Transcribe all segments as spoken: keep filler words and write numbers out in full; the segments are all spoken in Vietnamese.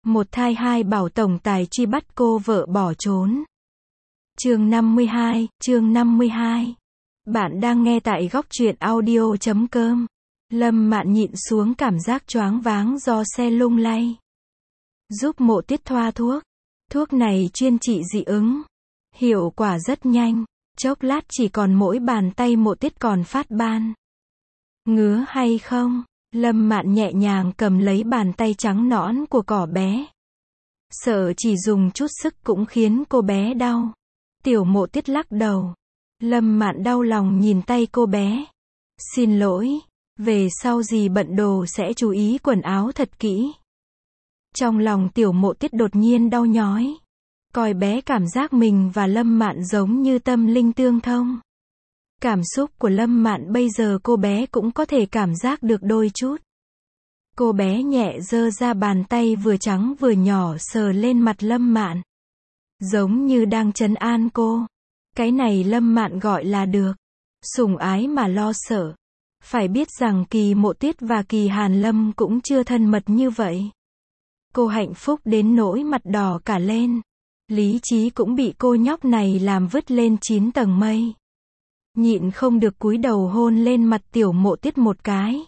Một thai hai bảo tổng tài truy bắt cô vợ bỏ trốn. Chương năm mươi hai, chương năm mươi hai. Bạn đang nghe tại góc truyện audio chấm com. Lâm Mạn nhịn xuống cảm giác choáng váng do xe lung lay. Giúp Mộ Tiết thoa thuốc. Thuốc này chuyên trị dị ứng. Hiệu quả rất nhanh. Chốc lát chỉ còn mỗi bàn tay Mộ Tiết còn phát ban. Ngứa hay không? Lâm Mạn nhẹ nhàng cầm lấy bàn tay trắng nõn của cỏ bé. Sợ chỉ dùng chút sức cũng khiến cô bé đau. Tiểu Mộ Tiết lắc đầu. Lâm Mạn đau lòng nhìn tay cô bé. Xin lỗi, về sau gì bận đồ sẽ chú ý quần áo thật kỹ. Trong lòng Tiểu Mộ Tiết đột nhiên đau nhói. Coi bé cảm giác mình và Lâm Mạn giống như tâm linh tương thông. Cảm xúc của Lâm Mạn bây giờ cô bé cũng có thể cảm giác được đôi chút. Cô bé nhẹ giơ ra bàn tay vừa trắng vừa nhỏ sờ lên mặt Lâm Mạn. Giống như đang trấn an cô. Cái này Lâm Mạn gọi là được. Sủng ái mà lo sợ. Phải biết rằng Kỳ Mộ Tiết và Kỳ Hàn Lâm cũng chưa thân mật như vậy. Cô hạnh phúc đến nỗi mặt đỏ cả lên. Lý trí cũng bị cô nhóc này làm vứt lên chín tầng mây. Nhịn không được cúi đầu hôn lên mặt Tiểu Mộ Tiết một cái.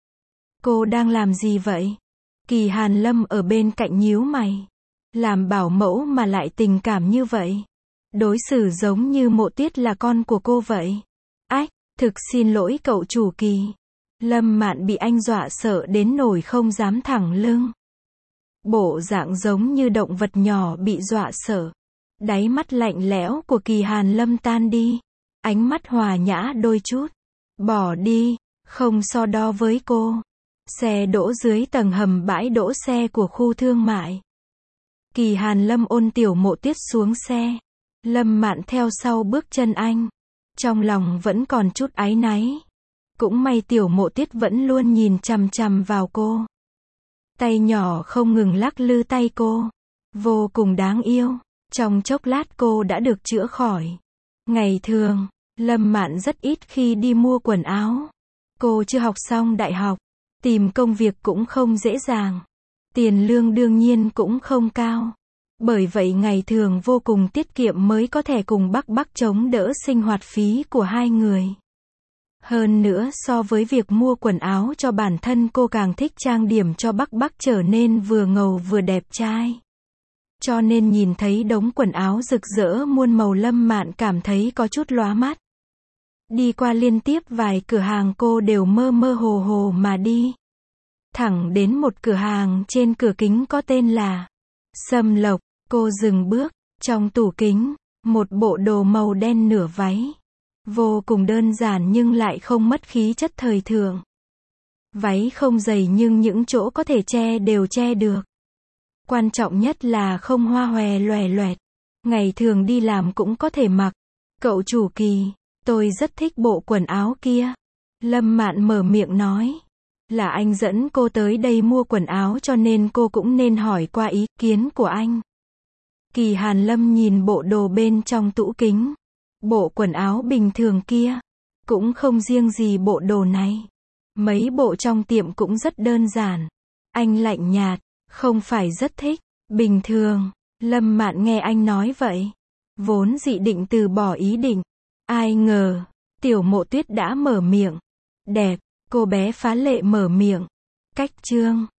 Cô đang làm gì vậy? Kỳ Hàn Lâm ở bên cạnh nhíu mày. Làm bảo mẫu mà lại tình cảm như vậy. Đối xử giống như Mộ Tiết là con của cô vậy. Ách, thực xin lỗi cậu chủ Kỳ. Lâm Mạn bị anh dọa sợ đến nỗi không dám thẳng lưng. Bộ dạng giống như động vật nhỏ bị dọa sợ. Đáy mắt lạnh lẽo của Kỳ Hàn Lâm tan đi. Ánh mắt hòa nhã đôi chút. Bỏ đi, không so đo với cô. Xe đỗ dưới tầng hầm bãi đỗ xe của khu thương mại. Kỳ Hàn Lâm ôm Tiểu Mộ Tiết xuống xe. Lâm Mạn theo sau bước chân anh. Trong lòng vẫn còn chút áy náy. Cũng may Tiểu Mộ Tiết vẫn luôn nhìn chằm chằm vào cô. Tay nhỏ không ngừng lắc lư tay cô. Vô cùng đáng yêu. Trong chốc lát cô đã được chữa khỏi. Ngày thường, Lâm Mạn rất ít khi đi mua quần áo. Cô chưa học xong đại học. Tìm công việc cũng không dễ dàng. Tiền lương đương nhiên cũng không cao. Bởi vậy ngày thường vô cùng tiết kiệm mới có thể cùng Bắc Bắc chống đỡ sinh hoạt phí của hai người. Hơn nữa so với việc mua quần áo cho bản thân cô càng thích trang điểm cho Bắc Bắc trở nên vừa ngầu vừa đẹp trai. Cho nên nhìn thấy đống quần áo rực rỡ muôn màu Lâm Mạn cảm thấy có chút lóa mắt. Đi qua liên tiếp vài cửa hàng cô đều mơ mơ hồ hồ mà đi. Thẳng đến một cửa hàng trên cửa kính có tên là Sâm Lộc, cô dừng bước, trong tủ kính, một bộ đồ màu đen nửa váy. Vô cùng đơn giản nhưng lại không mất khí chất thời thượng. Váy không dày nhưng những chỗ có thể che đều che được. Quan trọng nhất là không hoa hòe loè loẹt. Ngày thường đi làm cũng có thể mặc. Cậu chủ Kỳ, tôi rất thích bộ quần áo kia. Lâm Mạn mở miệng nói. Là anh dẫn cô tới đây mua quần áo cho nên cô cũng nên hỏi qua ý kiến của anh. Kỳ Hàn Lâm nhìn bộ đồ bên trong tủ kính. Bộ quần áo bình thường kia. Cũng không riêng gì bộ đồ này. Mấy bộ trong tiệm cũng rất đơn giản. Anh lạnh nhạt, không phải rất thích, bình thường. Lâm Mạn nghe anh nói vậy. Vốn dị định từ bỏ ý định. Ai ngờ, Tiểu Mộ Tiết đã mở miệng. Đẹp, cô bé phá lệ mở miệng. Cách chương.